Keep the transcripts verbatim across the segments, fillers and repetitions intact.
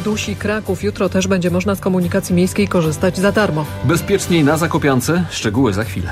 dusi Kraków. Jutro też będzie można z komunikacji miejskiej korzystać za darmo. Bezpieczniej na Zakopiance? Szczegóły za chwilę.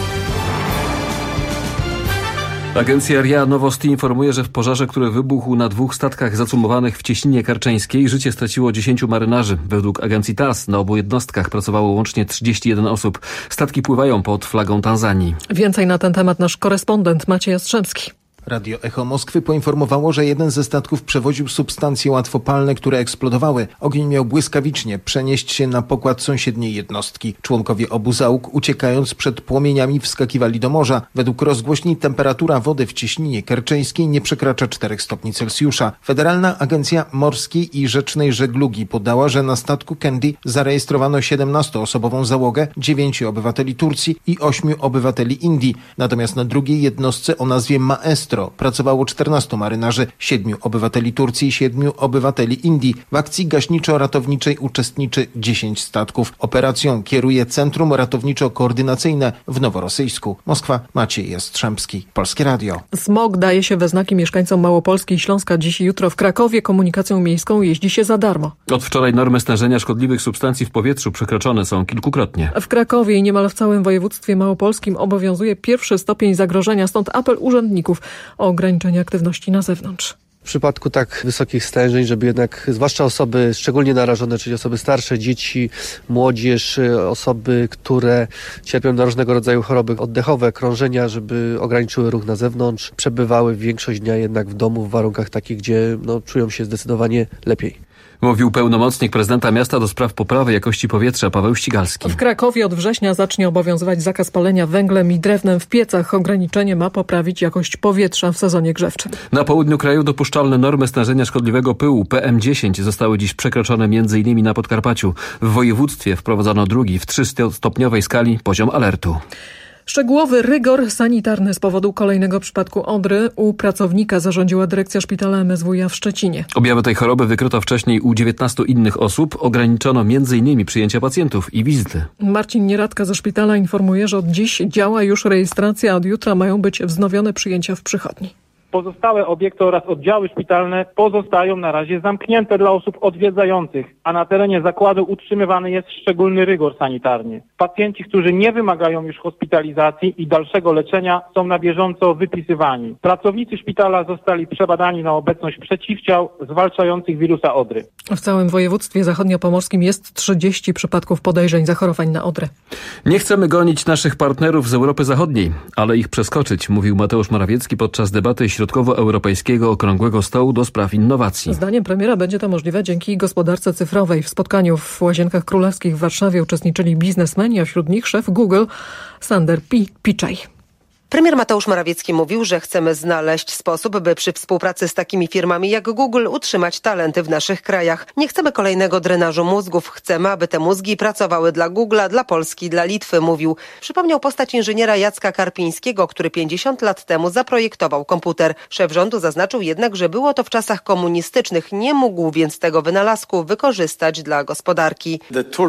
Agencja R I A Nowosti informuje, że w pożarze, który wybuchł na dwóch statkach zacumowanych w Cieśninie Kerczeńskiej, życie straciło dziesięciu marynarzy. Według agencji T A S S na obu jednostkach pracowało łącznie trzydzieści jeden osób. Statki pływają pod flagą Tanzanii. Więcej na ten temat nasz korespondent Maciej Jastrzębski. Radio Echo Moskwy poinformowało, że jeden ze statków przewoził substancje łatwopalne, które eksplodowały. Ogień miał błyskawicznie przenieść się na pokład sąsiedniej jednostki. Członkowie obu załóg, uciekając przed płomieniami, wskakiwali do morza. Według rozgłośni temperatura wody w Cieśninie Kerczeńskiej nie przekracza czterech stopni Celsjusza. Federalna Agencja Morskiej i Rzecznej Żeglugi podała, że na statku Candy zarejestrowano siedemnastoosobową załogę, dziewięciu obywateli Turcji i ośmiu obywateli Indii. Natomiast na drugiej jednostce o nazwie Maestro pracowało czternastu marynarzy, siedmiu obywateli Turcji i siedmiu obywateli Indii. W akcji gaśniczo-ratowniczej uczestniczy dziesięć statków. Operacją kieruje Centrum Ratowniczo-Koordynacyjne w Noworosyjsku. Moskwa, Maciej Jastrzębski, Polskie Radio. Smog daje się we znaki mieszkańcom Małopolski i Śląska. Dziś i jutro w Krakowie komunikacją miejską jeździ się za darmo. Od wczoraj normy stężenia szkodliwych substancji w powietrzu przekroczone są kilkukrotnie. W Krakowie i niemal w całym województwie małopolskim obowiązuje pierwszy stopień zagrożenia, stąd apel urzędników o ograniczenie aktywności na zewnątrz. W przypadku tak wysokich stężeń, żeby jednak, zwłaszcza osoby szczególnie narażone, czyli osoby starsze, dzieci, młodzież, osoby, które cierpią na różnego rodzaju choroby oddechowe, krążenia, żeby ograniczyły ruch na zewnątrz, przebywały większość dnia jednak w domu w warunkach takich, gdzie no, czują się zdecydowanie lepiej. Mówił pełnomocnik prezydenta miasta do spraw poprawy jakości powietrza Paweł Ścigalski. W Krakowie od września zacznie obowiązywać zakaz palenia węglem i drewnem w piecach. Ograniczenie ma poprawić jakość powietrza w sezonie grzewczym. Na południu kraju dopuszczalne normy stężenia szkodliwego pyłu P M dziesięć zostały dziś przekroczone między innymi na Podkarpaciu. W województwie wprowadzono drugi w trzystopniowej skali poziom alertu. Szczegółowy rygor sanitarny z powodu kolejnego przypadku odry u pracownika zarządziła dyrekcja szpitala M S W iA w Szczecinie. Objawy tej choroby wykryto wcześniej u dziewiętnastu innych osób. Ograniczono między innymi przyjęcia pacjentów i wizyty. Marcin Nieradka ze szpitala informuje, że od dziś działa już rejestracja, a od jutra mają być wznowione przyjęcia w przychodni. Pozostałe obiekty oraz oddziały szpitalne pozostają na razie zamknięte dla osób odwiedzających, a na terenie zakładu utrzymywany jest szczególny rygor sanitarny. Pacjenci, którzy nie wymagają już hospitalizacji i dalszego leczenia, są na bieżąco wypisywani. Pracownicy szpitala zostali przebadani na obecność przeciwciał zwalczających wirusa odry. W całym województwie zachodniopomorskim jest trzydzieści przypadków podejrzeń zachorowań na odrę. Nie chcemy gonić naszych partnerów z Europy Zachodniej, ale ich przeskoczyć, mówił Mateusz Morawiecki podczas debaty Środkowoeuropejskiego Okrągłego Stołu do spraw innowacji. Zdaniem premiera będzie to możliwe dzięki gospodarce cyfrowej. W spotkaniu w Łazienkach Królewskich w Warszawie uczestniczyli biznesmeni, a wśród nich szef Google Sander Pichaj. Premier Mateusz Morawiecki mówił, że chcemy znaleźć sposób, by przy współpracy z takimi firmami jak Google utrzymać talenty w naszych krajach. Nie chcemy kolejnego drenażu mózgów. Chcemy, aby te mózgi pracowały dla Google'a, dla Polski, dla Litwy, mówił. Przypomniał postać inżyniera Jacka Karpińskiego, który pięćdziesiąt lat temu zaprojektował komputer. Szef rządu zaznaczył jednak, że było to w czasach komunistycznych. Nie mógł więc tego wynalazku wykorzystać dla gospodarki.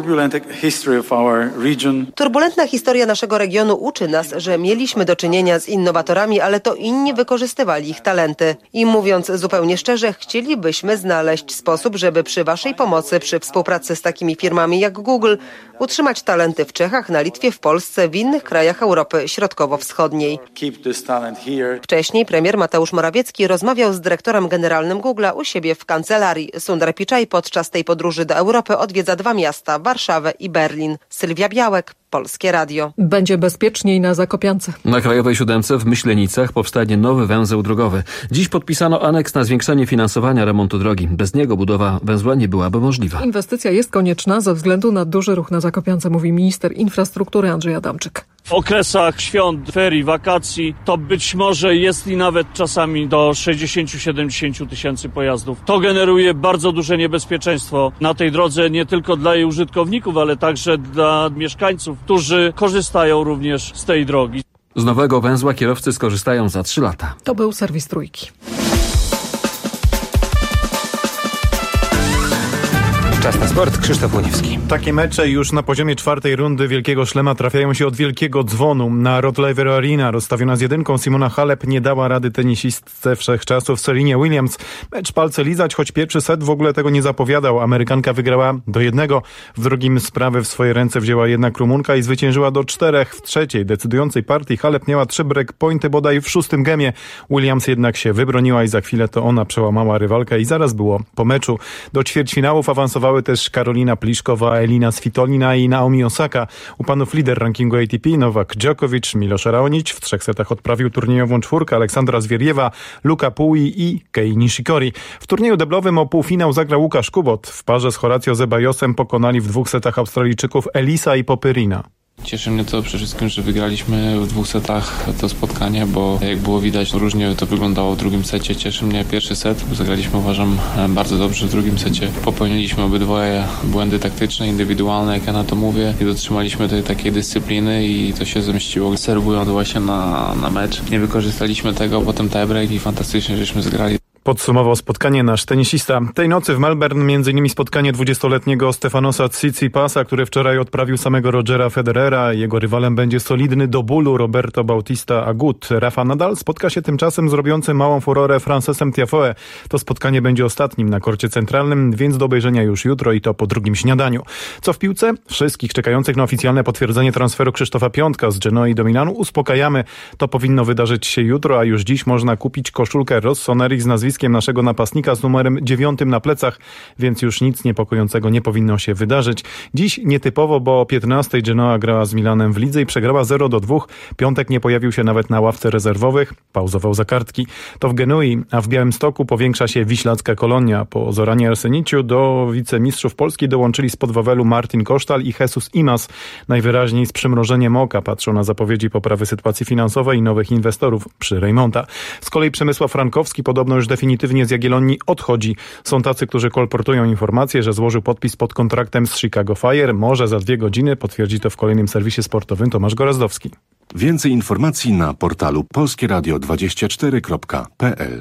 Turbulentna historia naszego regionu uczy nas, że mieliśmy do czynienia z innowatorami, ale to inni wykorzystywali ich talenty. I mówiąc zupełnie szczerze, chcielibyśmy znaleźć sposób, żeby przy waszej pomocy, przy współpracy z takimi firmami jak Google, utrzymać talenty w Czechach, na Litwie, w Polsce, w innych krajach Europy Środkowo-Wschodniej. Wcześniej premier Mateusz Morawiecki rozmawiał z dyrektorem generalnym Google'a u siebie w kancelarii. Sundar Pichai podczas tej podróży do Europy odwiedza dwa miasta, Warszawę i Berlin. Sylwia Białek, Polskie Radio. Będzie bezpieczniej na Zakopiance. Na Krajowej Siódemce w Myślenicach powstanie nowy węzeł drogowy. Dziś podpisano aneks na zwiększenie finansowania remontu drogi. Bez niego budowa węzła nie byłaby możliwa. Inwestycja jest konieczna ze względu na duży ruch na Zakopiance, mówi minister infrastruktury Andrzej Adamczyk. W okresach świąt, ferii, wakacji to być może jest i nawet czasami do sześćdziesiąt do siedemdziesięciu tysięcy pojazdów. To generuje bardzo duże niebezpieczeństwo na tej drodze nie tylko dla jej użytkowników, ale także dla mieszkańców, którzy korzystają również z tej drogi. Z nowego węzła kierowcy skorzystają za trzy lata. To był serwis Trójki. Czas na sport. Krzysztof Łoniewski. Takie mecze już na poziomie czwartej rundy Wielkiego Szlema trafiają się od wielkiego dzwonu. Na Rod Laver Arena rozstawiona z jedynką Simona Halep nie dała rady tenisistce wszechczasów Serinie Williams. Mecz palce lizać, choć pierwszy set w ogóle tego nie zapowiadał. Amerykanka wygrała do jednego. W drugim sprawę w swoje ręce wzięła jednak Rumunka i zwyciężyła do czterech. W trzeciej decydującej partii Halep miała trzy breakpointy bodaj w szóstym gemie. Williams jednak się wybroniła i za chwilę to ona przełamała rywalkę i zaraz było po meczu. Do ćwierćfinałów awansowały też Karolina Pliszkowa, Elina Svitolina i Naomi Osaka. U panów lider rankingu A T P Nowak Djokovic, Miloš Raonic w trzech setach odprawił turniejową czwórkę Aleksandra Zwieriewa, Luka Pui i Kei Nishikori. W turnieju deblowym o półfinał zagrał Łukasz Kubot. W parze z Horacio Zebajosem pokonali w dwóch setach Australijczyków Elisa i Popyrina. Cieszy mnie to przede wszystkim, że wygraliśmy w dwóch setach to spotkanie, bo jak było widać, różnie to wyglądało w drugim secie. Cieszy mnie pierwszy set, bo zagraliśmy, uważam, bardzo dobrze. W drugim secie popełniliśmy obydwoje błędy taktyczne, indywidualne, jak ja na to mówię. I dotrzymaliśmy tej takiej dyscypliny i to się zemściło. Serwując właśnie na, na mecz, nie wykorzystaliśmy tego, potem tiebreak i fantastycznie żeśmy zgrali. Podsumował spotkanie nasz tenisista. Tej nocy w Melbourne między innymi spotkanie dwudziestoletniego Stefanosa Tsitsipasa, który wczoraj odprawił samego Rogera Federera. Jego rywalem będzie solidny do bólu Roberto Bautista Agut. Rafa Nadal spotka się tymczasem z robiącym małą furorę Francesem Tiafoe. To spotkanie będzie ostatnim na korcie centralnym, więc do obejrzenia już jutro i to po drugim śniadaniu. Co w piłce? Wszystkich czekających na oficjalne potwierdzenie transferu Krzysztofa Piątka z Genoi do Milanu uspokajamy. To powinno wydarzyć się jutro, a już dziś można kupić koszulkę Rossoneri z nazwiskiem naszego napastnika z numerem dziewiątym na plecach, więc już nic niepokojącego nie powinno się wydarzyć. Dziś nietypowo, bo o piętnastej Genoa grała z Milanem w lidze i przegrała zero do dwóch. Piątek nie pojawił się nawet na ławce rezerwowych, pauzował za kartki. To w Genui, a w Białymstoku powiększa się Wiślacka Kolonia. Po Zoranie Arseniciu do wicemistrzów Polski dołączyli spod Wawelu Martin Kosztal i Jesus Imas. Najwyraźniej z przymrożeniem oka patrzą na zapowiedzi poprawy sytuacji finansowej i nowych inwestorów przy Rejmonta. Z kolei Przemysław Frankowski podobno już definitywnie z Jagiellonii odchodzi. Są tacy, którzy kolportują informację, że złożył podpis pod kontraktem z Chicago Fire. Może za dwie godziny potwierdzi to w kolejnym serwisie sportowym Tomasz Gorazdowski. Więcej informacji na portalu polskie radio dwadzieścia cztery kropka p l.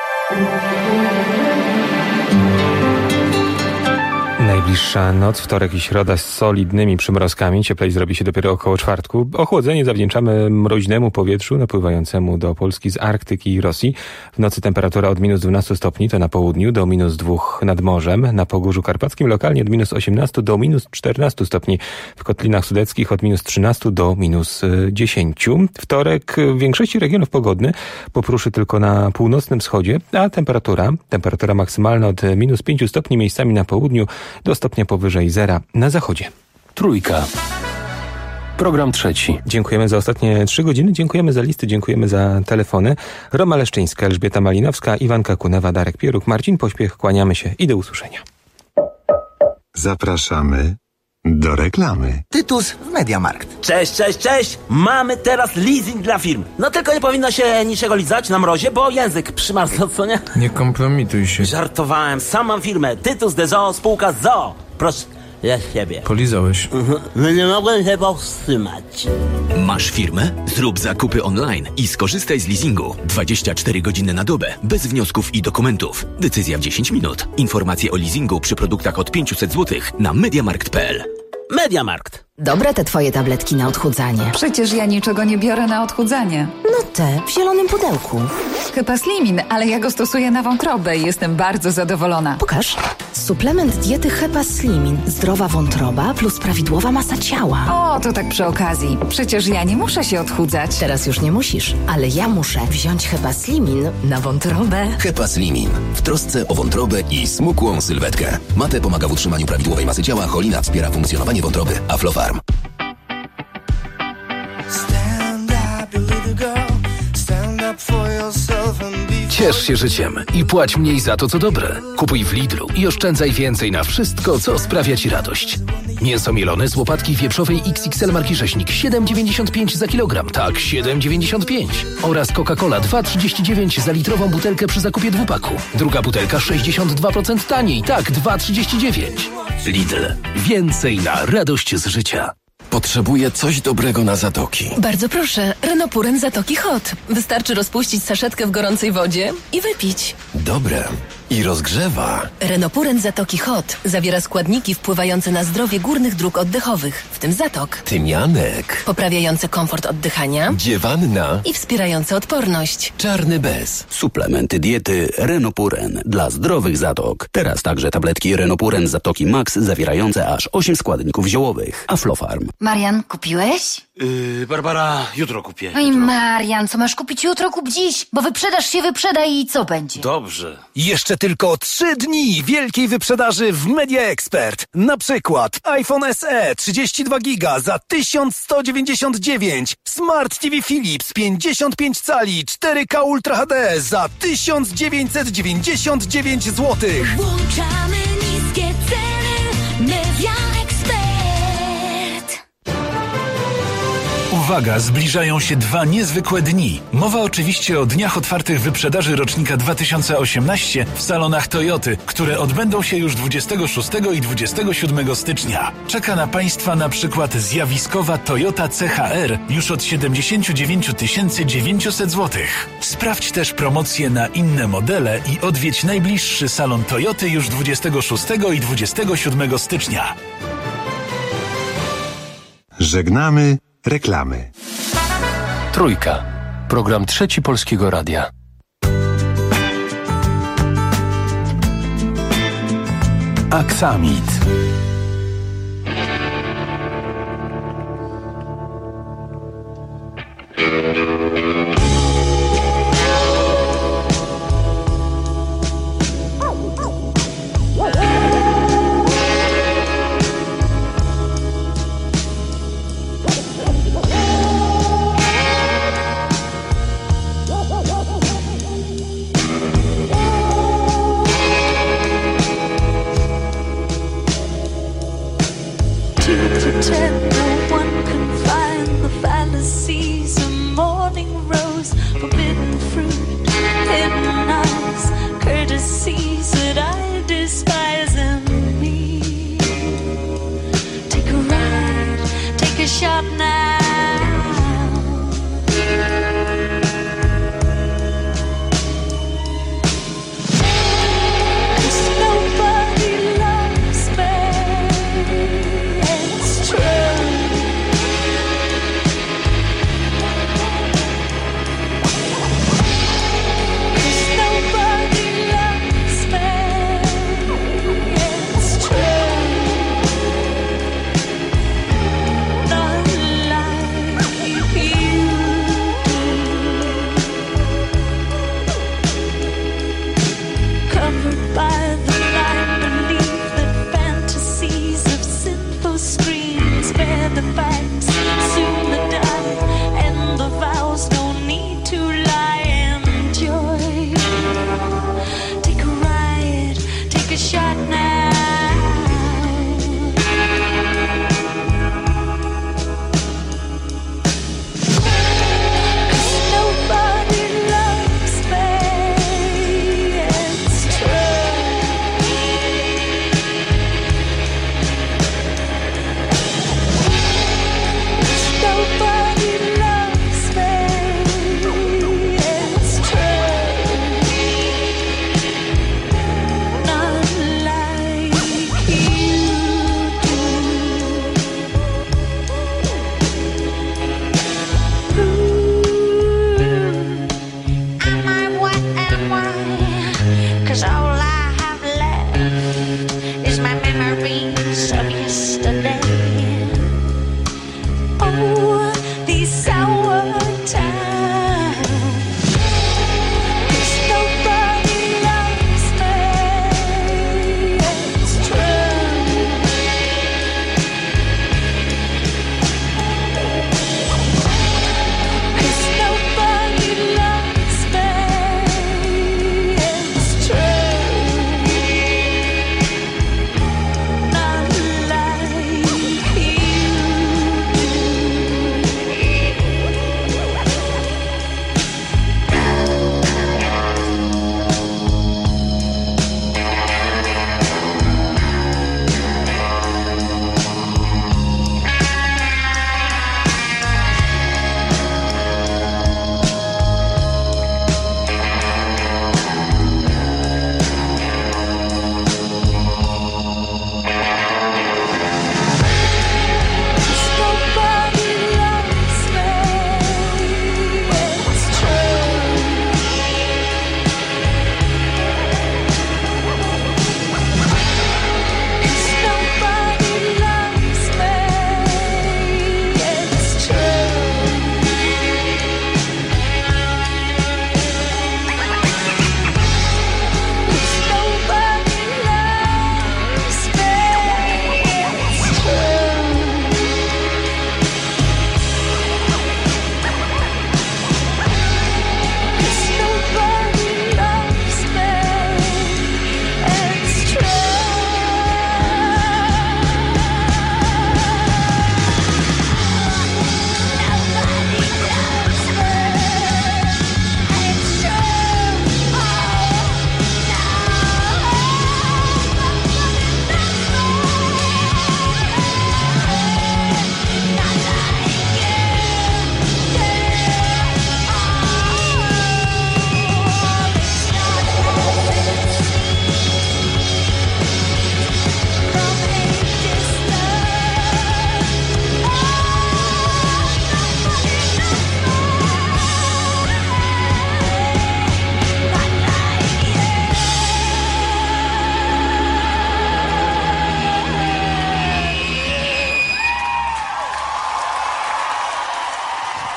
Najbliższa noc, wtorek i środa z solidnymi przymrozkami. Cieplej zrobi się dopiero około czwartku. Ochłodzenie zawdzięczamy mroźnemu powietrzu napływającemu do Polski z Arktyki i Rosji. W nocy temperatura od minus dwunastu stopni, to na południu, do minus dwóch nad morzem. Na Pogórzu Karpackim lokalnie od minus osiemnastu do minus czternastu stopni. W Kotlinach Sudeckich od minus trzynastu do minus dziesięciu. Wtorek w większości regionów pogodny. Popruszy tylko na północnym wschodzie, a temperatura, temperatura maksymalna od minus pięciu stopni miejscami na południu do stopnia powyżej zera na zachodzie. Trójka. Program trzeci. Dziękujemy za ostatnie trzy godziny, dziękujemy za listy, dziękujemy za telefony. Roma Leszczyńska, Elżbieta Malinowska, Iwanka Kunewa, Darek Pieruk, Marcin Pośpiech, kłaniamy się i do usłyszenia. Zapraszamy do reklamy. Tytus w MediaMarkt. Cześć, cześć, cześć! Mamy teraz leasing dla firm. No tylko nie powinno się niczego lizać na mrozie, bo język przymarzł, co nie? Nie kompromituj się. Żartowałem, sam mam firmę. Tytus de Zoo, spółka z Zoo. Proszę, ja siebie. Polizałeś. Mhm. No nie mogłem się powstrzymać. Masz firmę? Zrób zakupy online i skorzystaj z leasingu. dwadzieścia cztery godziny na dobę, bez wniosków i dokumentów. Decyzja w dziesięć minut. Informacje o leasingu przy produktach od pięćset złotych na mediamarkt kropka p l. MediaMarkt. Dobre te twoje tabletki na odchudzanie. Przecież ja niczego nie biorę na odchudzanie. No te, w zielonym pudełku. Hepaslimin, ale ja go stosuję na wątrobę i jestem bardzo zadowolona. Pokaż. Suplement diety Hepaslimin. Zdrowa wątroba plus prawidłowa masa ciała. O, to tak przy okazji. Przecież ja nie muszę się odchudzać. Teraz już nie musisz, ale ja muszę wziąć Hepaslimin na wątrobę. Hepaslimin. W trosce o wątrobę i smukłą sylwetkę. Mate pomaga w utrzymaniu prawidłowej masy ciała, cholina wspiera funkcjonowanie wątroby. Aflofarm. Ciesz się życiem i płać mniej za to, co dobre. Kupuj w Lidlu i oszczędzaj więcej na wszystko, co sprawia Ci radość. Mięso mielone z łopatki wieprzowej X X L marki Rzeźnik siedem dziewięćdziesiąt pięć za kilogram. Tak, siedem dziewięćdziesiąt pięć. Oraz Coca-Cola dwa trzydzieści dziewięć za litrową butelkę przy zakupie dwupaku. Druga butelka sześćdziesiąt dwa procent taniej. Tak, dwa trzydzieści dziewięć. Lidl. Więcej na radość z życia. Potrzebuję coś dobrego na zatoki. Bardzo proszę, Renopuren Zatoki Hot. Wystarczy rozpuścić saszetkę w gorącej wodzie i wypić. Dobre. i rozgrzewa. Renopuren Zatoki Hot zawiera składniki wpływające na zdrowie górnych dróg oddechowych, w tym zatok. Tymianek. Poprawiające komfort oddychania. Dziewanna. I wspierające odporność. Czarny bez. Suplementy diety Renopuren dla zdrowych zatok. Teraz także tabletki Renopuren Zatoki Max zawierające aż osiem składników ziołowych. Aflofarm. Marian, kupiłeś? Yy, Barbara, jutro kupię. Oj, Marian, co masz kupić jutro, kup dziś, bo wyprzedaż się wyprzeda i co będzie? Dobrze. Jeszcze tylko trzy dni wielkiej wyprzedaży w Media Expert. Na przykład iPhone S E trzydzieści dwa giga za tysiąc sto dziewięćdziesiąt dziewięć, Smart T V Philips pięćdziesiąt pięć cali cztery K Ultra H D za tysiąc dziewięćset dziewięćdziesiąt dziewięć złotych. Włączamy niskie ceny. Media Expert. Uwaga, zbliżają się dwa niezwykłe dni. Mowa oczywiście o dniach otwartych wyprzedaży rocznika dwa tysiące osiemnaście w salonach Toyoty, które odbędą się już dwudziestego szóstego i dwudziestego siódmego stycznia. Czeka na Państwa na przykład zjawiskowa Toyota C H R już od siedemdziesiąt dziewięć tysięcy dziewięćset złotych. Sprawdź też promocje na inne modele i odwiedź najbliższy salon Toyoty już dwudziestego szóstego i dwudziestego siódmego stycznia. Żegnamy reklamy. Trójka. Program Trzeci Polskiego Radia. Aksamit.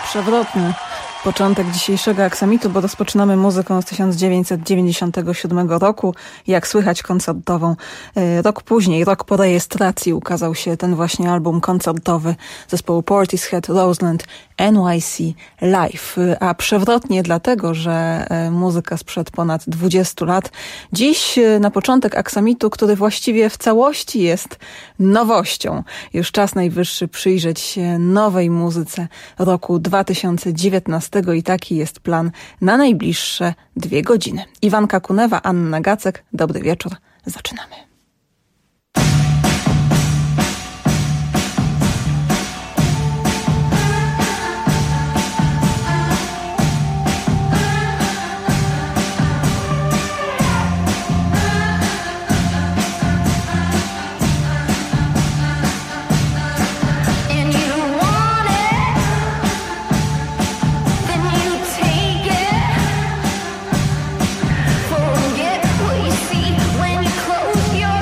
przewrotny początek dzisiejszego Aksamitu, bo rozpoczynamy muzyką z tysiąc dziewięćset dziewięćdziesiątego siódmego roku, jak słychać koncertową. Rok później, rok po rejestracji ukazał się ten właśnie album koncertowy zespołu Portishead, Roseland, N Y C Live. A przewrotnie dlatego, że muzyka sprzed ponad dwudziestu lat. Dziś na początek Aksamitu, który właściwie w całości jest nowością. Już czas najwyższy przyjrzeć się nowej muzyce roku dwa tysiące dziewiętnastego i taki jest plan na najbliższe dwie godziny. Iwanka Kunewa, Anna Gacek, dobry wieczór, zaczynamy. Forget what you see when you close your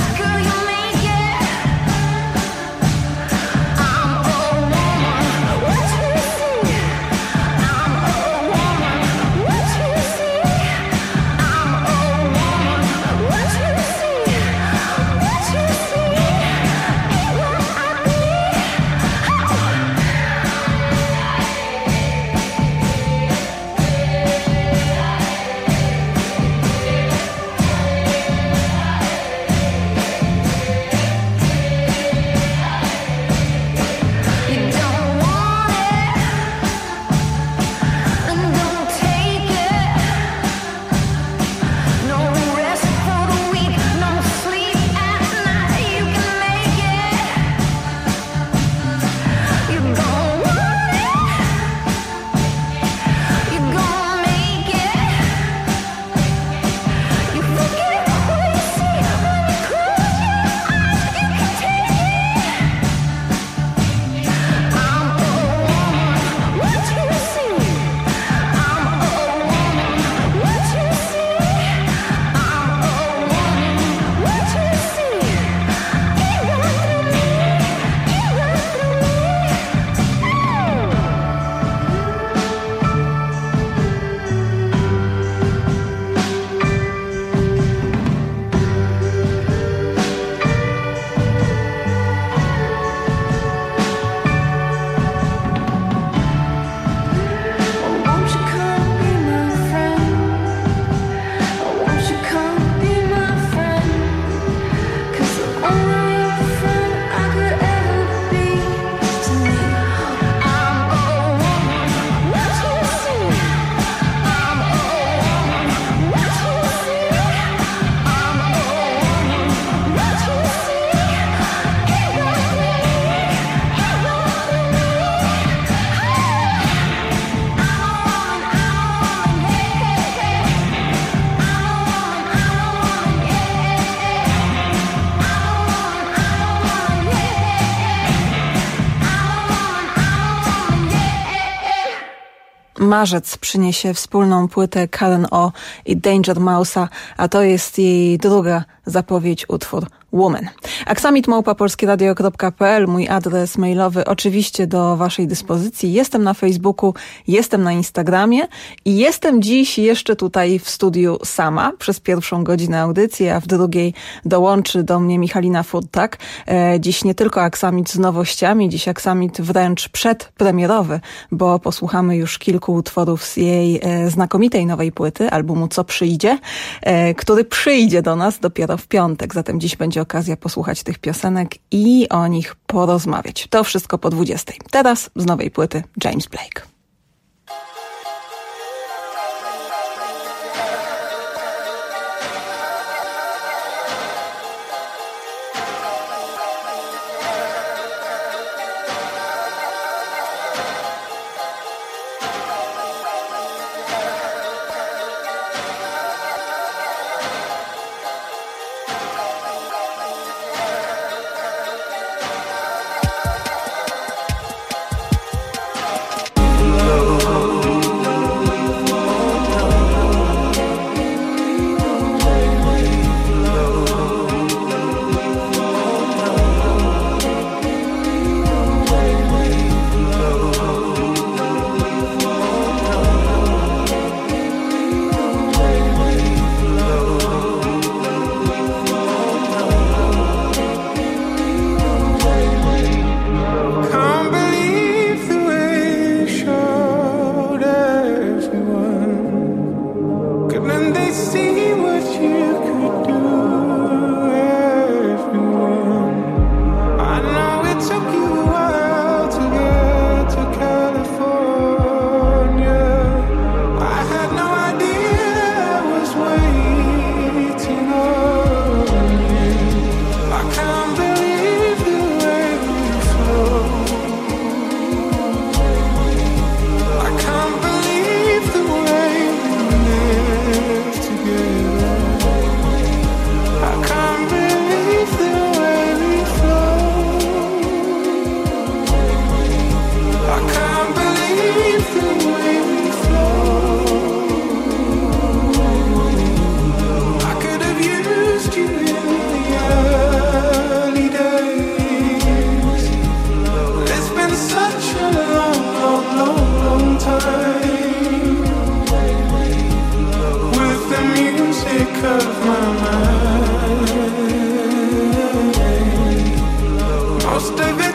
Marzec przyniesie wspólną płytę Karen O i Danger Mouse'a, a to jest jej druga zapowiedź, utwór Woman. Aksamit małpa polskieradio kropka p l, mój adres mailowy oczywiście do waszej dyspozycji. Jestem na Facebooku, jestem na Instagramie i jestem dziś jeszcze tutaj w studiu sama przez pierwszą godzinę audycji, a w drugiej dołączy do mnie Michalina Furtak. E, dziś nie tylko Aksamit z nowościami, dziś Aksamit wręcz przedpremierowy, bo posłuchamy już kilku utworów z jej e, znakomitej nowej płyty, albumu Co przyjdzie, e, który przyjdzie do nas dopiero w piątek, zatem dziś będzie okazja posłuchać tych piosenek i o nich porozmawiać. To wszystko po dwudziestej. Teraz z nowej płyty James Blake.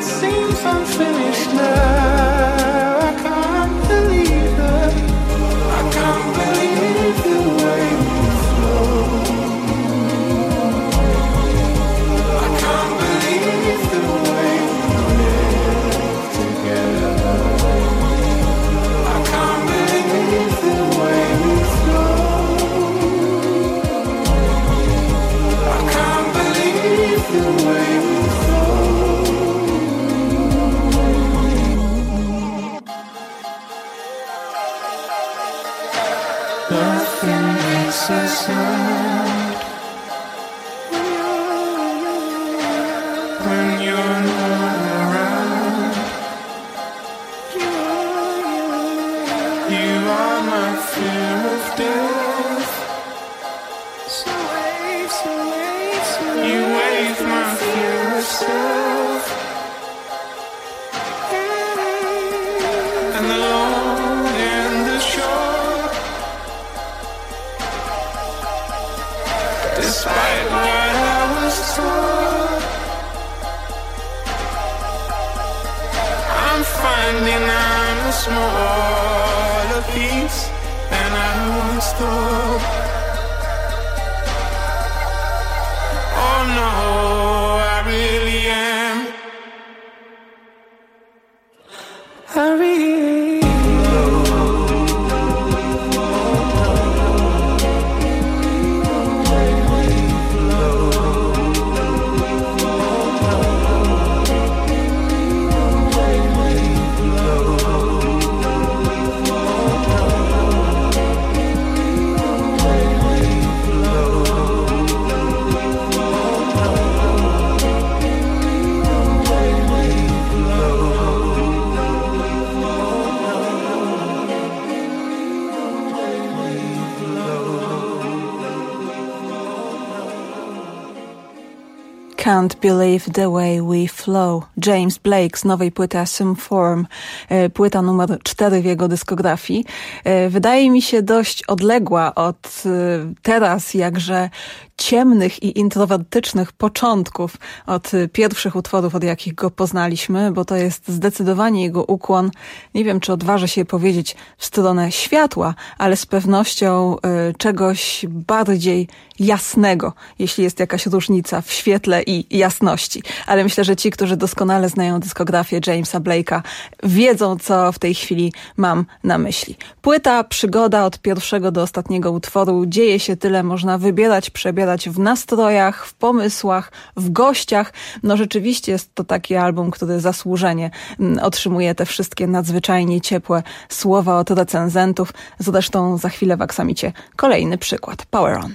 Can't Believe the Way We Flow. James Blake z nowej płyty Assume Form, płyta numer cztery w jego dyskografii. Wydaje mi się dość odległa od teraz jakże ciemnych i introwertycznych początków, od pierwszych utworów, od jakich go poznaliśmy, bo to jest zdecydowanie jego ukłon, nie wiem, czy odważę się powiedzieć, w stronę światła, ale z pewnością y, czegoś bardziej jasnego, jeśli jest jakaś różnica w świetle i jasności. Ale myślę, że ci, którzy doskonale znają dyskografię Jamesa Blake'a, wiedzą, co w tej chwili mam na myśli. Płyta, przygoda od pierwszego do ostatniego utworu, dzieje się tyle, można wybierać, przebierać w nastrojach, w pomysłach, w gościach. No rzeczywiście jest to taki album, który zasłużenie otrzymuje te wszystkie nadzwyczajnie ciepłe słowa od recenzentów. Zresztą za chwilę w Aksamicie kolejny przykład. Power On.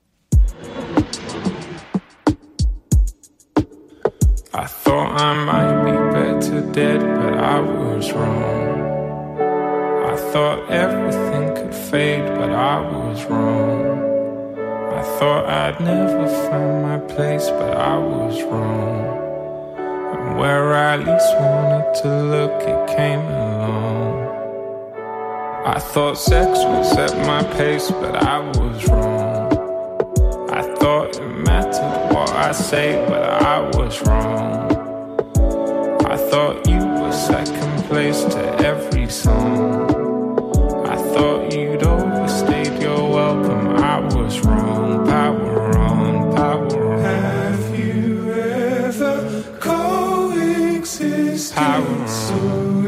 I thought I might be better dead, but I was wrong. I thought everything could fade, but I was wrong. I thought I'd never find my place, but I was wrong. And where I least wanted to look, it came along. I thought sex would set my pace, but I was wrong. I thought it mattered what I say, but I was wrong. I thought you were second place to every song. I thought you'd overstayed your welcome, I was wrong. Power on, power on. Have you ever coexisted power so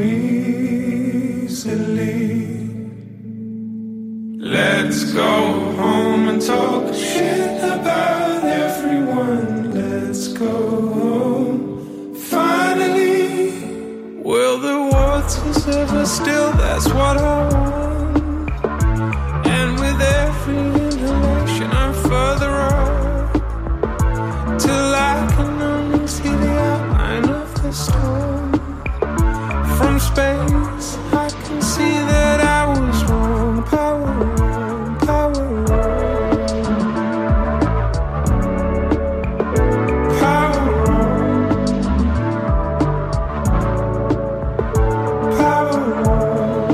easily? Let's go home and talk shit about everyone. Let's go home. Finally, will the waters ever still? That's what I want. And with every inhalation I'm further up, till I can only see the outline of the storm. From space I can see that I was wrong. Power on, power on. Power on. Power on.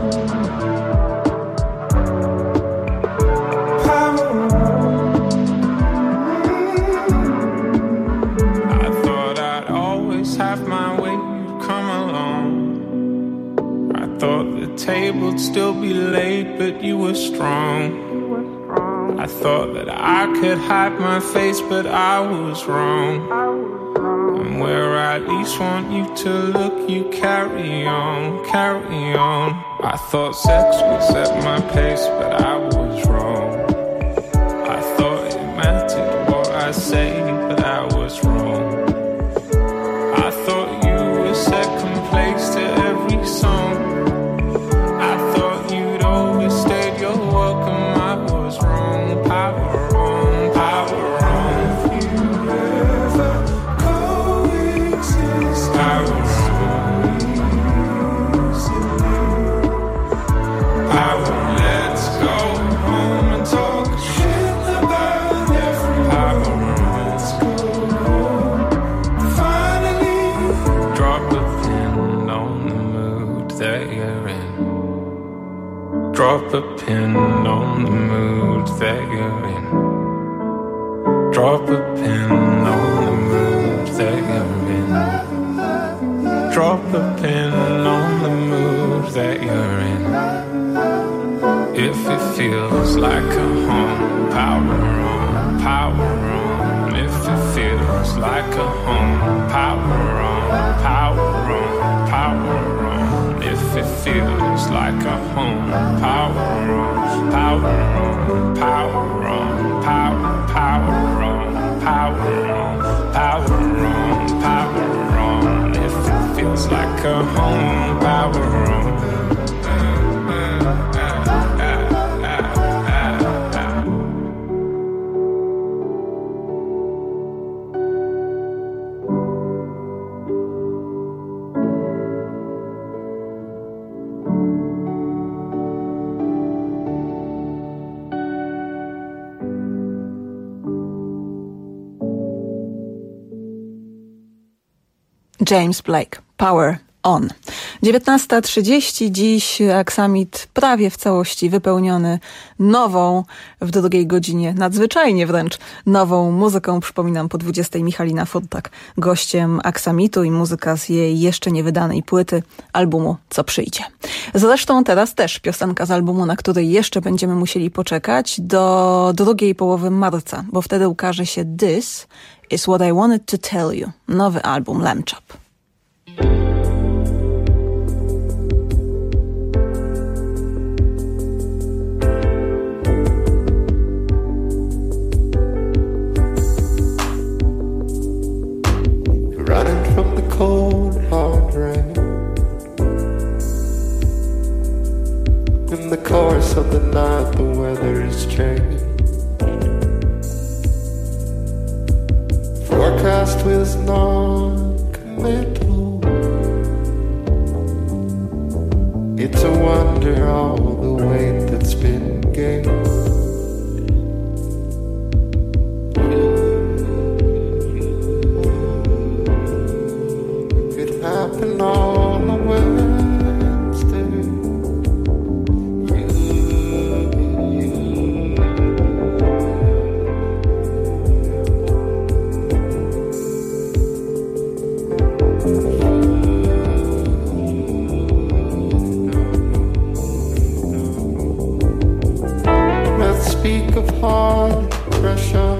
Power on. I thought I'd always have my way. table'd still be late, but you were strong. I thought that I could hide my face, but I was wrong. And where I at least want you to look, you carry on, carry on. I thought sex would set my pace, but I was wrong. I thought it mattered what I say, but I was wrong. I thought you were second place to every song. I thought you'd always stayed, you're welcome, I was wrong. Power on, power on. If you ever coexist, Power on, power. Let's go home and talk shit about everyone. Power on. let's go home. Finally, Drop a pin on the mood that you're in. Drop a pin on the mood that you're in. Drop a pin on the mood that you're in. Drop a pin on the mood that you're in. If it feels like a home, power on, power on. If it feels like a home, power on, power on, power on. If it feels like a home, power on, power on, power on, power, power on, power on, power on, power on. If it feels like a home, power on. James Blake, Power On. dziewiętnasta trzydzieści, dziś Aksamit prawie w całości wypełniony nową, w drugiej godzinie nadzwyczajnie wręcz nową muzyką. Przypominam, po dwudziestej Michalina Furtak, gościem Aksamitu, i muzyka z jej jeszcze niewydanej płyty, albumu Co przyjdzie. Zresztą teraz też piosenka z albumu, na który jeszcze będziemy musieli poczekać do drugiej połowy marca, bo wtedy ukaże się This Is What I Wanted to Tell You, nowy album Lamb Chop. Running from the cold, hard rain. In the course of the night, the weather is changed. Forecast was non-committal. It's a wonder all the weight that's been gained. It happened on a Wednesday. Let's speak of hard pressure.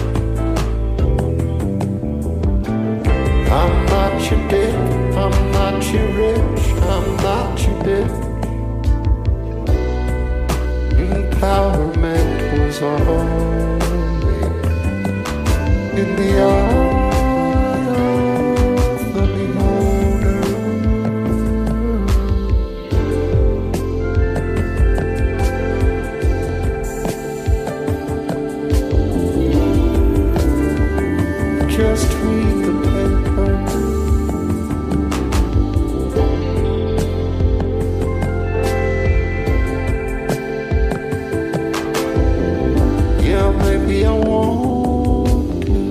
I'm not your dick, I'm not your rich, I'm not your dick. Empowerment was only in the eye of the beholder. Just read the paper. Yeah, maybe I want to.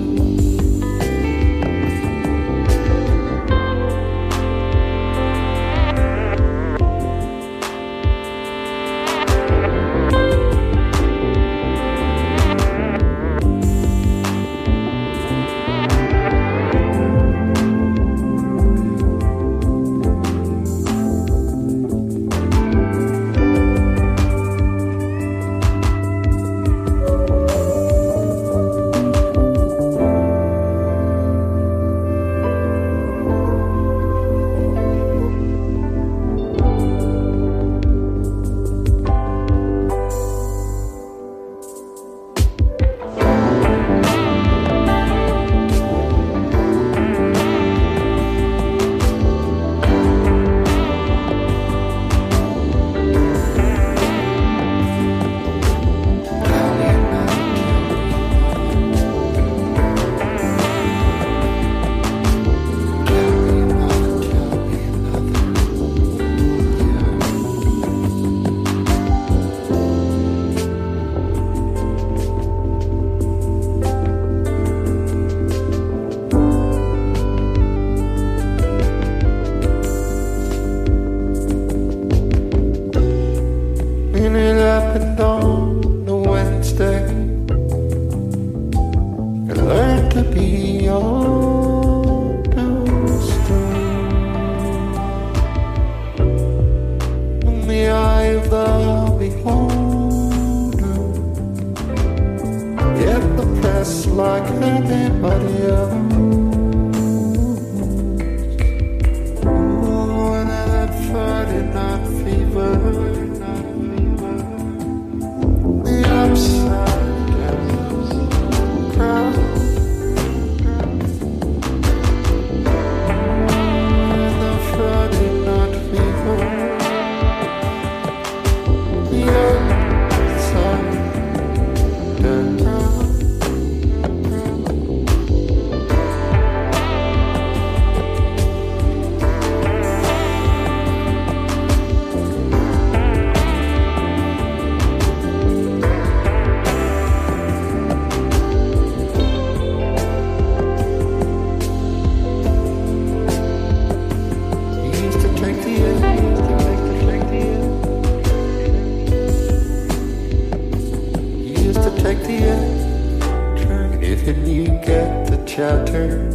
chatters.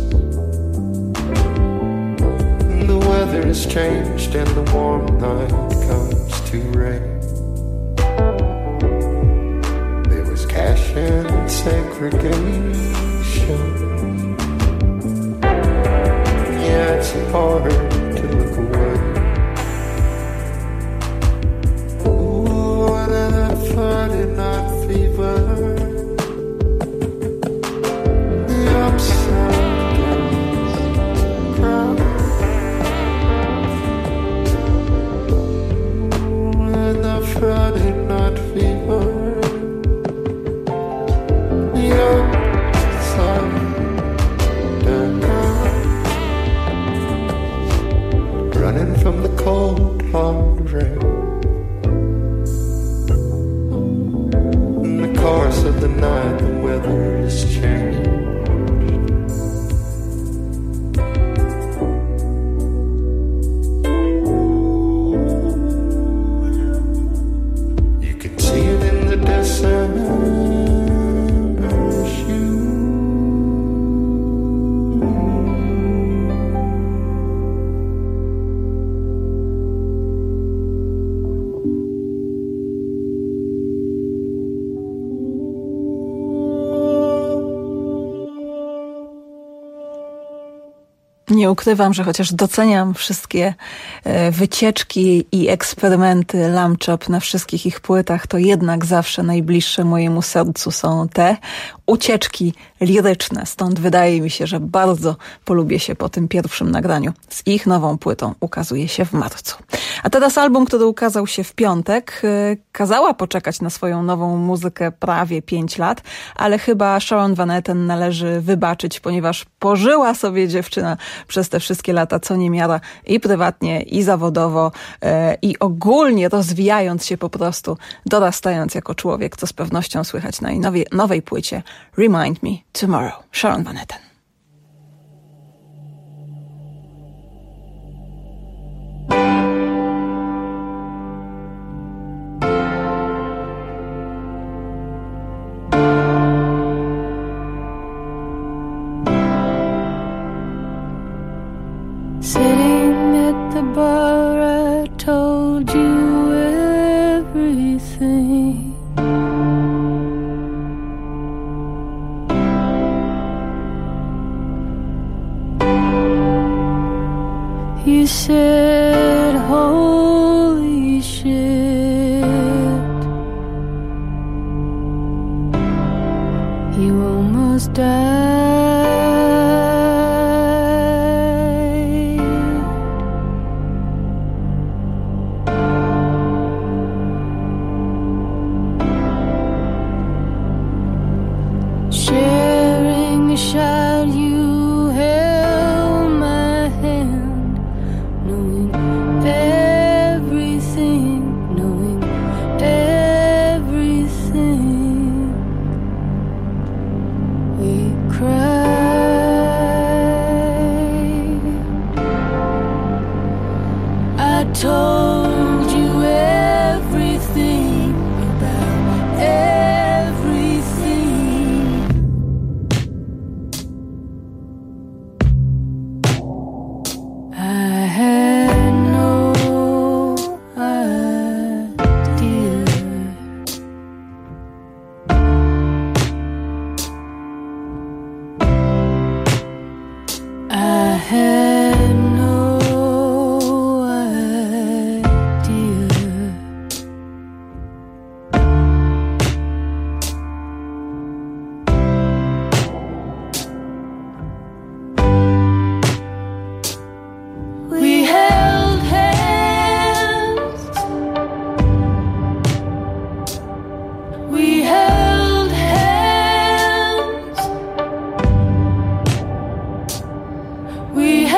The weather has changed and the warm night comes to rain. There was cash and segregation. Yeah, it's hard to look away. Ooh, and then that Friday night fever. The upside down crowd. Ooh, and the Friday night fever. The upside down crowd. Running from the cold hard rain. In the course of the night, the weather has changed. You can see it in the December shoe. Nie ukrywam, że chociaż doceniam wszystkie e, wycieczki i eksperymenty Lamb Chop na wszystkich ich płytach, to jednak zawsze najbliższe mojemu sercu są te ucieczki liryczne. Stąd wydaje mi się, że bardzo polubię się po tym pierwszym nagraniu. Z ich nową płytą ukazuje się w marcu. A teraz album, który ukazał się w piątek, e, kazała poczekać na swoją nową muzykę prawie pięć lat, ale chyba Sharon Van Etten należy wybaczyć, ponieważ pożyła sobie dziewczyna przez te wszystkie lata co niemiara i prywatnie, i zawodowo, e, i ogólnie rozwijając się po prostu, dorastając jako człowiek, co z pewnością słychać na jej nowej, nowej płycie Remind Me Tomorrow. Sharon Van Etten. Sitting at the bar, I told you everything. You said, holy shit, you almost died. Sharing a shot, you held my hand, knowing everything, knowing everything. We cried. I told you everything about everything. I had no idea. I had no idea. We held hands. We held hands. We held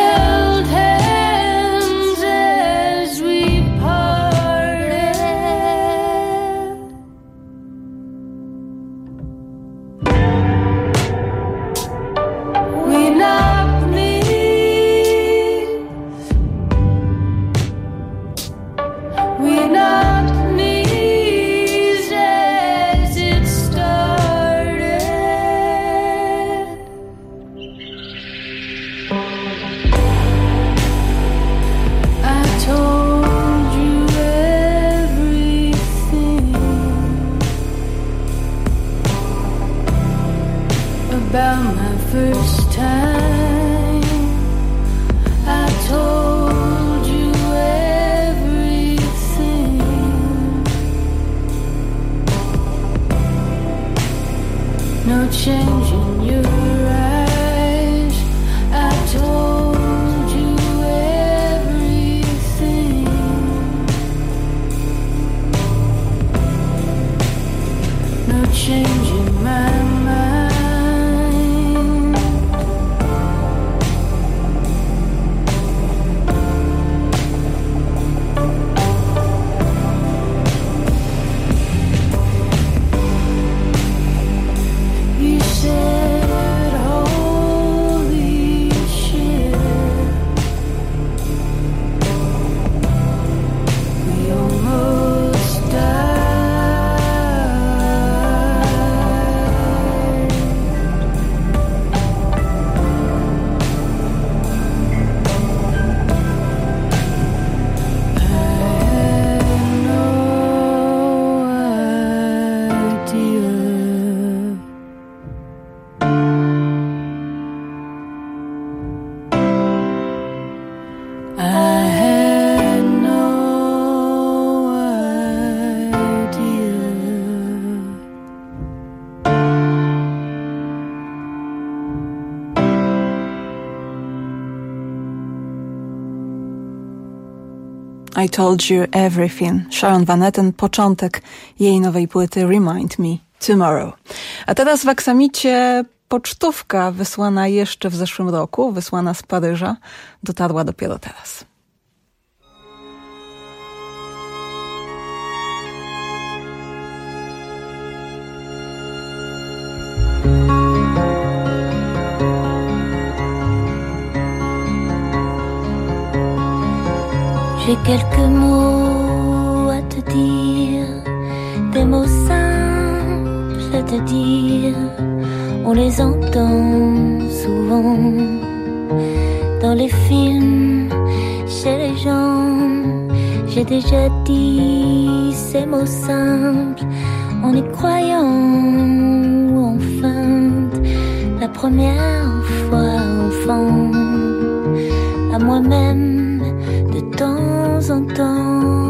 I Told You Everything. Sharon Van Etten, początek jej nowej płyty Remind Me Tomorrow. A teraz w Aksamicie pocztówka wysłana jeszcze w zeszłym roku, wysłana z Paryża, dotarła dopiero teraz. J'ai quelques mots à te dire, des mots simples à te dire. On les entend souvent dans les films, chez les gens. J'ai déjà dit ces mots simples en y croyant ou en feinte. La première fois enfant, à moi-même de temps en temps.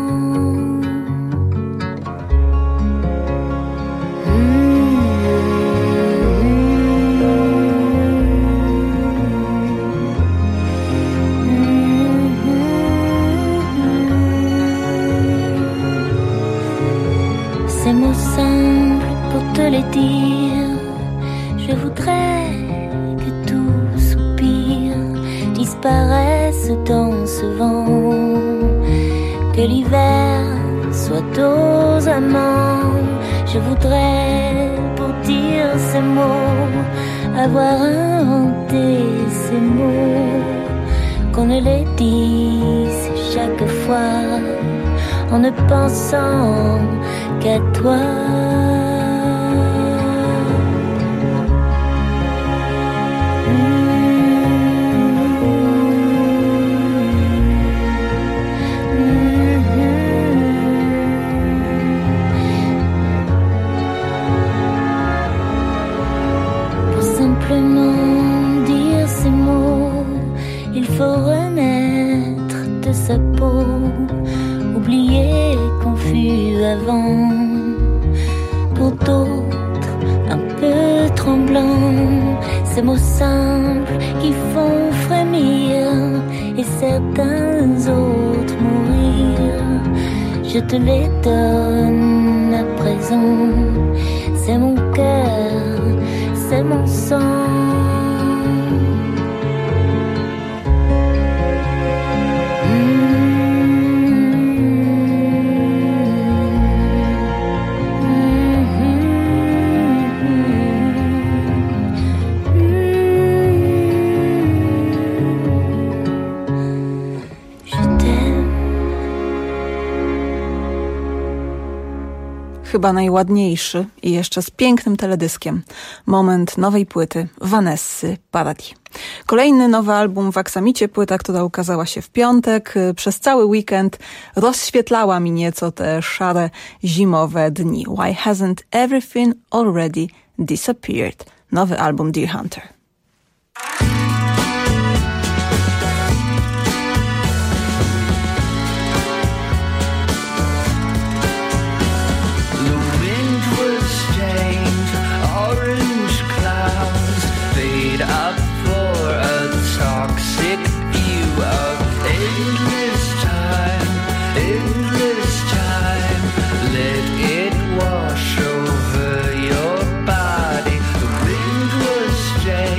Ces mots simples pour te les dire, je voudrais que tout soupir disparaisse dans ce vent, que l'hiver soit aux amants. Je voudrais pour dire ces mots avoir inventé ces mots, qu'on ne les dise chaque fois en ne pensant qu'à toi. Pour simplement dire ces mots, il faut renaître de sa peau, oublier qu'on fut avant. Pour d'autres, un peu tremblants, ces mots simples qui font frémir et certains autres mourir. Je te les donne à présent, c'est mon cœur, c'est mon sang. Chyba najładniejszy i jeszcze z pięknym teledyskiem moment nowej płyty Vanessy Paradis. Kolejny nowy album w Aksamicie, płyta, która ukazała się w piątek. Przez cały weekend rozświetlała mi nieco te szare, zimowe dni. Why hasn't everything already disappeared? Nowy album Deer Hunter. Up for a toxic view of endless time, endless time. Let it wash over your body. The wind was strange.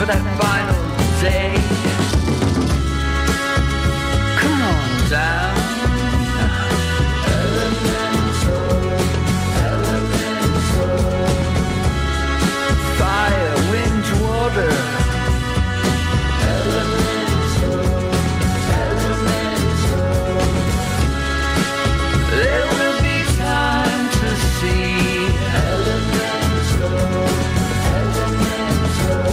for that final day. Come on down. Elemental, elemental. Fire, wind, water. Elemental, elemental. There will be time to see. Elemental, elemental.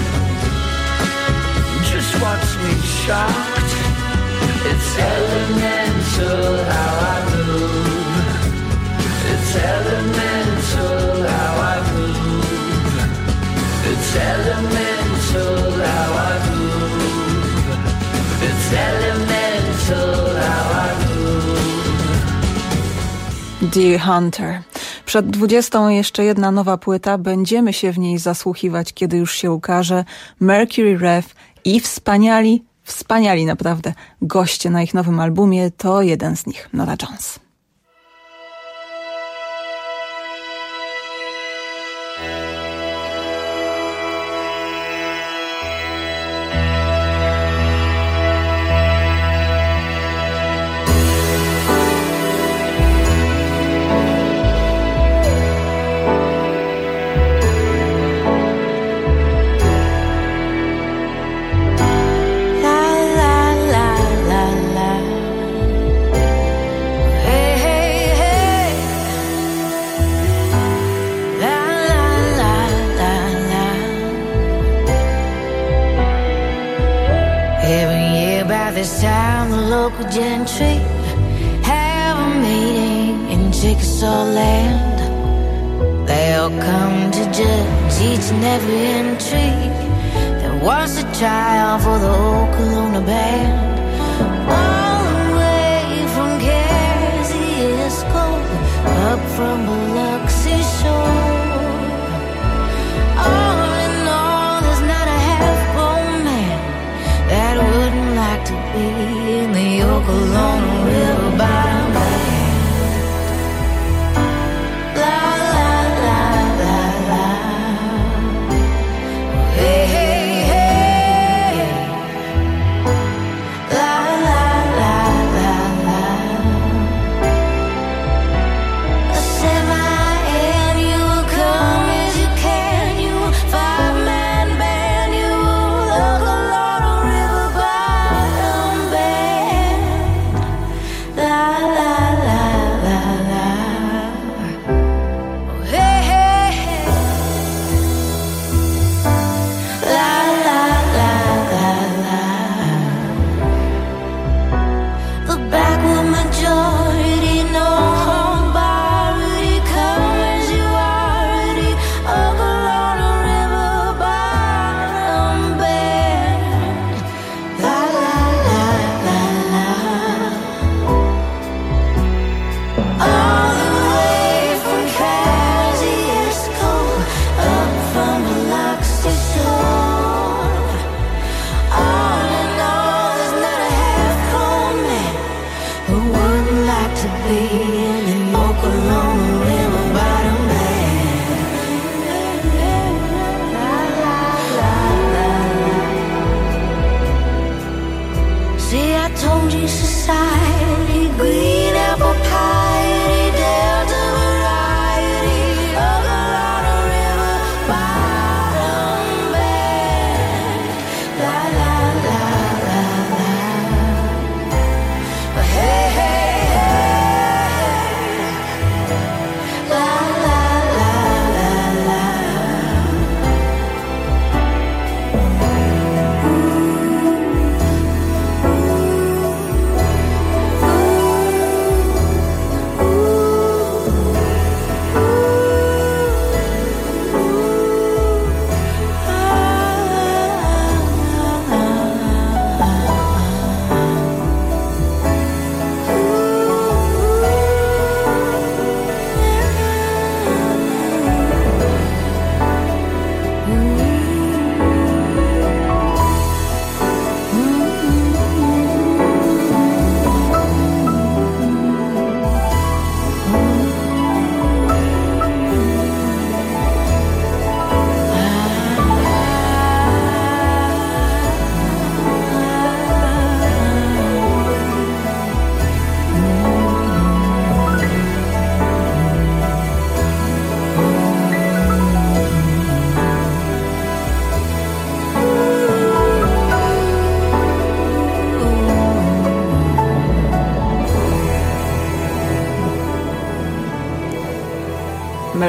Just watch me shocked. It's elemental how I move. It's elemental how I move. It's elemental how I move. It's elemental how I move. Deer Hunter. Przed dwudziestą jeszcze jedna nowa płyta. Będziemy się w niej zasłuchiwać, kiedy już się ukaże. Mercury Rev i wspaniali, wspaniali naprawdę goście na ich nowym albumie. To jeden z nich, Norah Jones. This time the local gentry have a meeting in Chickasaw land. They'll come to judge each and every intrigue that wants to try out for the old Kelowna band. All the way from Kasisko up from Biloxi shore. All in all, there's not a half-grown man that wouldn't like to be in the Okolona River bottom band. La la la la la. Hey hey hey. La la la la la. A semi-annual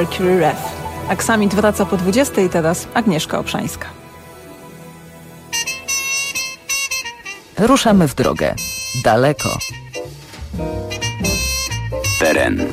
Mercury Rev. Aksamit wraca po dwudziestej, teraz Agnieszka Obszańska. Ruszamy w drogę. Daleko. Teren.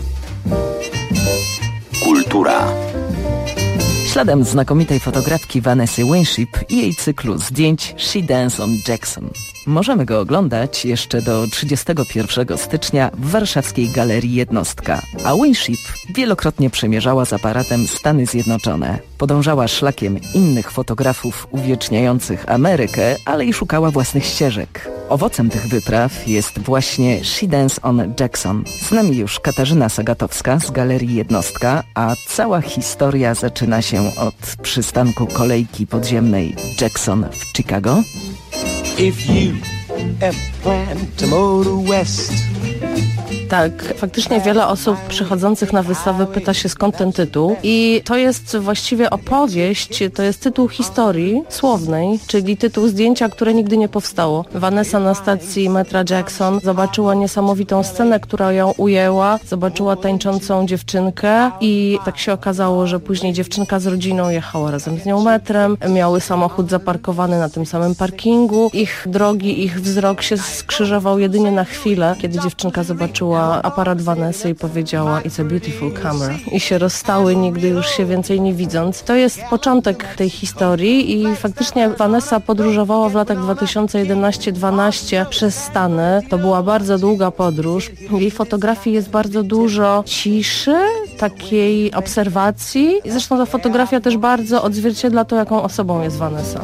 Kultura. Śladem znakomitej fotografki Vanessy Winship i jej cyklu zdjęć She Dance on Jackson. Możemy go oglądać jeszcze do trzydziestego pierwszego stycznia w warszawskiej Galerii Jednostka, a Winship wielokrotnie przemierzała z aparatem Stany Zjednoczone. Podążała szlakiem innych fotografów uwieczniających Amerykę, ale i szukała własnych ścieżek. Owocem tych wypraw jest właśnie She Dance on Jackson. Z nami już Katarzyna Sagatowska z Galerii Jednostka, a cała historia zaczyna się od przystanku kolejki podziemnej Jackson w Chicago. If you ever plan to motor west. Tak, faktycznie wiele osób przychodzących na wystawę pyta się, skąd ten tytuł, i to jest właściwie opowieść, to jest tytuł historii słownej, czyli tytuł zdjęcia, które nigdy nie powstało. Vanessa na stacji metra Jackson zobaczyła niesamowitą scenę, która ją ujęła, zobaczyła tańczącą dziewczynkę i tak się okazało, że później dziewczynka z rodziną jechała razem z nią metrem, miały samochód zaparkowany na tym samym parkingu, ich drogi, ich wzrok się skrzyżował jedynie na chwilę, kiedy dziewczynka zobaczyła aparat Vanessy i powiedziała "It's a beautiful camera" i się rozstały, nigdy już się więcej nie widząc. To jest początek tej historii i faktycznie Vanessa podróżowała w latach dwa tysiące jedenaście dwanaście przez Stany. To była bardzo długa podróż. W jej fotografii jest bardzo dużo ciszy, takiej obserwacji i zresztą ta fotografia też bardzo odzwierciedla to, jaką osobą jest Vanessa.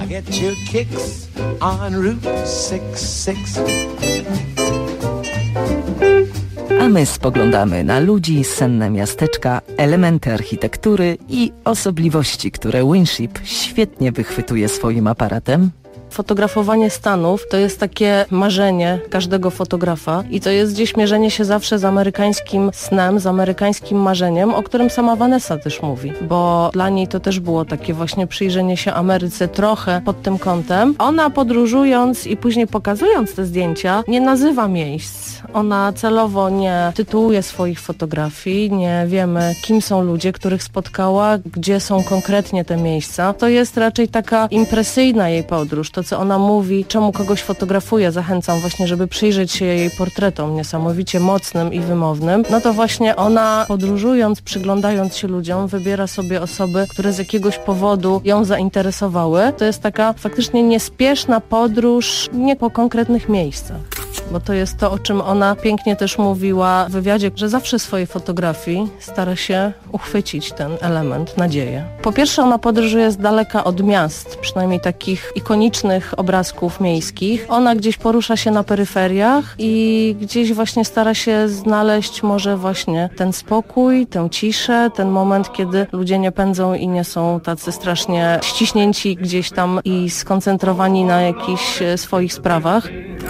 A my spoglądamy na ludzi, senne miasteczka, elementy architektury i osobliwości, które Winship świetnie wychwytuje swoim aparatem. Fotografowanie Stanów to jest takie marzenie każdego fotografa i to jest gdzieś mierzenie się zawsze z amerykańskim snem, z amerykańskim marzeniem, o którym sama Vanessa też mówi, bo dla niej to też było takie właśnie przyjrzenie się Ameryce trochę pod tym kątem. Ona podróżując i później pokazując te zdjęcia nie nazywa miejsc. Ona celowo nie tytułuje swoich fotografii, nie wiemy, kim są ludzie, których spotkała, gdzie są konkretnie te miejsca. To jest raczej taka impresyjna jej podróż. To, co ona mówi, czemu kogoś fotografuje, zachęcam właśnie, żeby przyjrzeć się jej portretom niesamowicie mocnym i wymownym, no to właśnie ona podróżując, przyglądając się ludziom, wybiera sobie osoby, które z jakiegoś powodu ją zainteresowały. To jest taka faktycznie niespieszna podróż, nie po konkretnych miejscach. Bo to jest to, o czym ona pięknie też mówiła w wywiadzie, że zawsze w swojej fotografii stara się uchwycić ten element, nadzieję. Po pierwsze, ona podróżuje z daleka od miast, przynajmniej takich ikonicznych obrazków miejskich. Ona gdzieś porusza się na peryferiach i gdzieś właśnie stara się znaleźć może właśnie ten spokój, tę ciszę, ten moment, kiedy ludzie nie pędzą i nie są tacy strasznie ściśnięci gdzieś tam i skoncentrowani na jakichś swoich sprawach.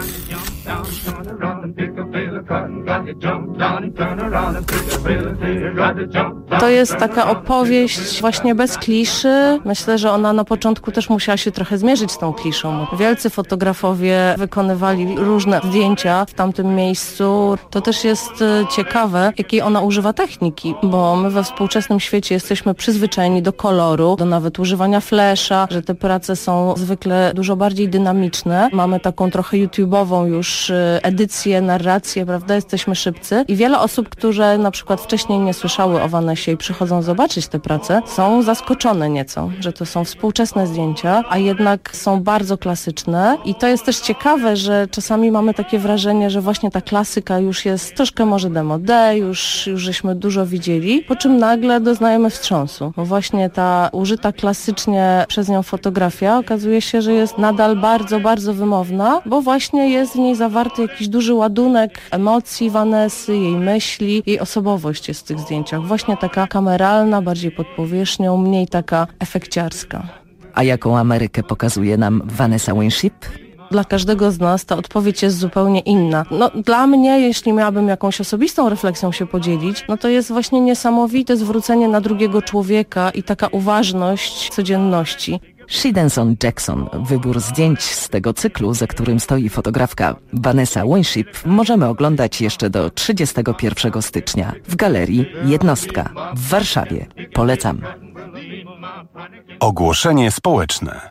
To jest taka opowieść właśnie bez kliszy. Myślę, że ona na początku też musiała się trochę zmierzyć z tą kliszą. Wielcy fotografowie wykonywali różne zdjęcia w tamtym miejscu. To też jest ciekawe, jakiej ona używa techniki, bo my we współczesnym świecie jesteśmy przyzwyczajeni do koloru, do nawet używania flasha, że te prace są zwykle dużo bardziej dynamiczne. Mamy taką trochę YouTube'ową już edycję, narrację, prawda? Jesteśmy szybcy i wiele osób, które na przykład wcześniej nie słyszały o Vanessie i przychodzą zobaczyć te prace, są zaskoczone nieco, że to są współczesne zdjęcia, a jednak są bardzo klasyczne i to jest też ciekawe, że czasami mamy takie wrażenie, że właśnie ta klasyka już jest troszkę może demode, już, już żeśmy dużo widzieli, po czym nagle doznajemy wstrząsu, bo właśnie ta użyta klasycznie przez nią fotografia okazuje się, że jest nadal bardzo, bardzo wymowna, bo właśnie jest w niej zawarty jakiś duży ładunek emocji Vanessy, jej myśli, jej osobowość jest w tych zdjęciach. Właśnie taka kameralna, bardziej pod powierzchnią, mniej taka efekciarska. A jaką Amerykę pokazuje nam Vanessa Winship? Dla każdego z nas ta odpowiedź jest zupełnie inna. No, dla mnie, jeśli miałabym jakąś osobistą refleksją się podzielić, no to jest właśnie niesamowite zwrócenie na drugiego człowieka i taka uważność codzienności. She Dance on Jackson. Wybór zdjęć z tego cyklu, za którym stoi fotografka Vanessa Winship, możemy oglądać jeszcze do trzydziestego pierwszego stycznia w Galerii Jednostka w Warszawie. Polecam. Ogłoszenie społeczne.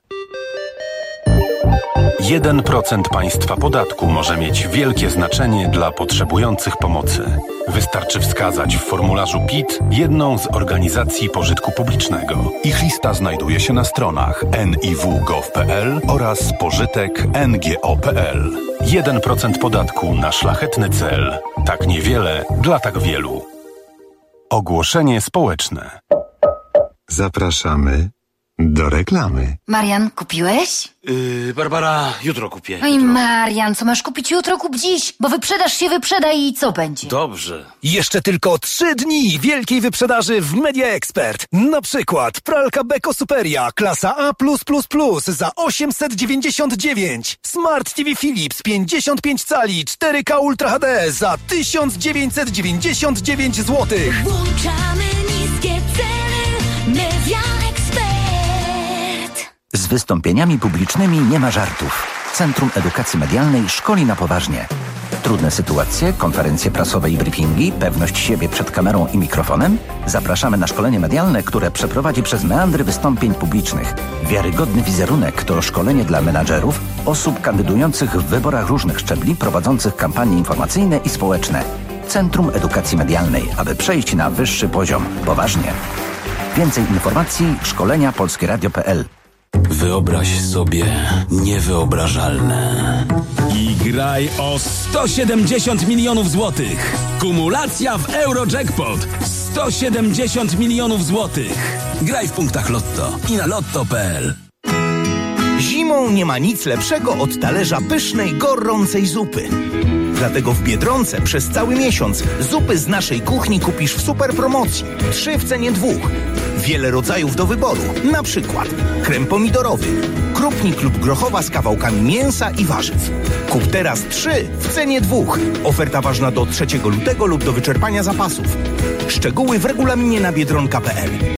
jeden procent państwa podatku może mieć wielkie znaczenie dla potrzebujących pomocy. Wystarczy wskazać w formularzu P I T jedną z organizacji pożytku publicznego. Ich lista znajduje się na stronach en i w kropka gov kropka pe el oraz pożytek kropka en ge o kropka pe el. jeden procent podatku na szlachetny cel. Tak niewiele dla tak wielu. Ogłoszenie społeczne. Zapraszamy do reklamy. Marian, kupiłeś? Yy, Barbara, jutro kupię. Oj, Marian, co masz kupić jutro, kup dziś, bo wyprzedaż się wyprzeda i co będzie? Dobrze. Jeszcze tylko trzy dni wielkiej wyprzedaży w Media Expert. Na przykład pralka Beko Superia, klasa A plus plus plus za osiemset dziewięćdziesiąt dziewięć. Smart T V Philips pięćdziesiąt pięć cali cztery K Ultra H D za tysiąc dziewięćset dziewięćdziesiąt dziewięć złotych. Włączamy niskie ceny. Media Expert. Z wystąpieniami publicznymi nie ma żartów. Centrum Edukacji Medialnej szkoli na poważnie. Trudne sytuacje, konferencje prasowe i briefingi, pewność siebie przed kamerą i mikrofonem? Zapraszamy na szkolenie medialne, które przeprowadzi przez meandry wystąpień publicznych. Wiarygodny wizerunek to szkolenie dla menadżerów, osób kandydujących w wyborach różnych szczebli, prowadzących kampanie informacyjne i społeczne. Centrum Edukacji Medialnej, aby przejść na wyższy poziom. Poważnie. Więcej informacji szkolenia polskie radio kropka pe el. Wyobraź sobie niewyobrażalne. I graj o sto siedemdziesiąt milionów złotych. Kumulacja w Eurojackpot. sto siedemdziesiąt milionów złotych. Graj w punktach Lotto i na lotto kropka pe el. Zimą nie ma nic lepszego od talerza pysznej, gorącej zupy. Dlatego w Biedronce przez cały miesiąc zupy z naszej kuchni kupisz w super promocji. Trzy w cenie dwóch. Wiele rodzajów do wyboru. Na przykład krem pomidorowy, krupnik lub grochowa z kawałkami mięsa i warzyw. Kup teraz trzy w cenie dwóch. Oferta ważna do trzeciego lutego lub do wyczerpania zapasów. Szczegóły w regulaminie na biedronka kropka pe el.